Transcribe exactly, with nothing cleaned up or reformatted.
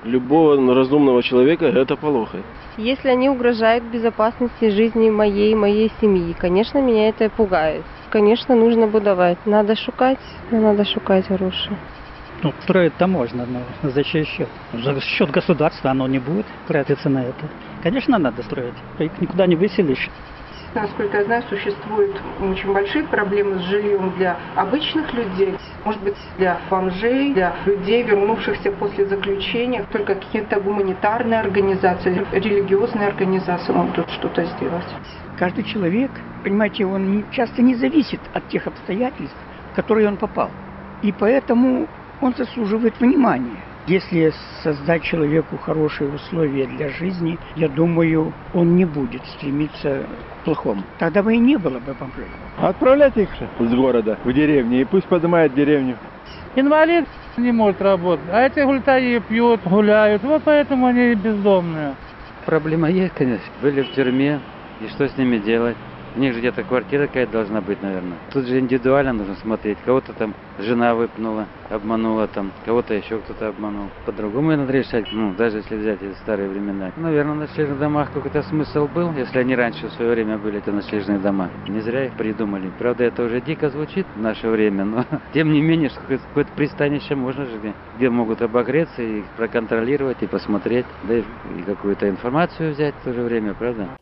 любого разумного человека это плохо. Если они угрожают безопасности жизни моей, моей семьи, конечно, меня это пугает. Конечно, нужно будовать. Надо шукать, надо шукать гроши. Ну, строить-то можно, но за чей счет? За счет государства оно не будет тратиться на это. Конечно, надо строить. Их никуда не выселишь. Насколько я знаю, существуют очень большие проблемы с жильем для обычных людей, может быть, для бомжей, для людей, вернувшихся после заключения. Только какие-то гуманитарные организации, религиозные организации могут тут что-то сделать. Каждый человек, понимаете, он часто не зависит от тех обстоятельств, в которые он попал. И поэтому он заслуживает внимания. Если создать человеку хорошие условия для жизни, я думаю, он не будет стремиться к плохому. Тогда бы и не было бы бомжей. Отправлять их с города в деревню, и пусть поднимают деревню. Инвалид не может работать, а эти гультаи пьют, гуляют, вот поэтому они бездомные. Проблема есть, конечно. Были в тюрьме, и что с ними делать? У них же где-то квартира какая-то должна быть, наверное. Тут же индивидуально нужно смотреть. Кого-то там жена выпнула, обманула там, кого-то еще кто-то обманул. По-другому надо решать, ну, даже если взять эти старые времена. Наверное, в ночлежных домах какой-то смысл был, если они раньше в свое время были, эти ночлежные дома. Не зря их придумали. Правда, это уже дико звучит в наше время, но тем не менее, какое-то пристанище можно же, где могут обогреться и проконтролировать, и посмотреть, да и какую-то информацию взять в то же время, правда?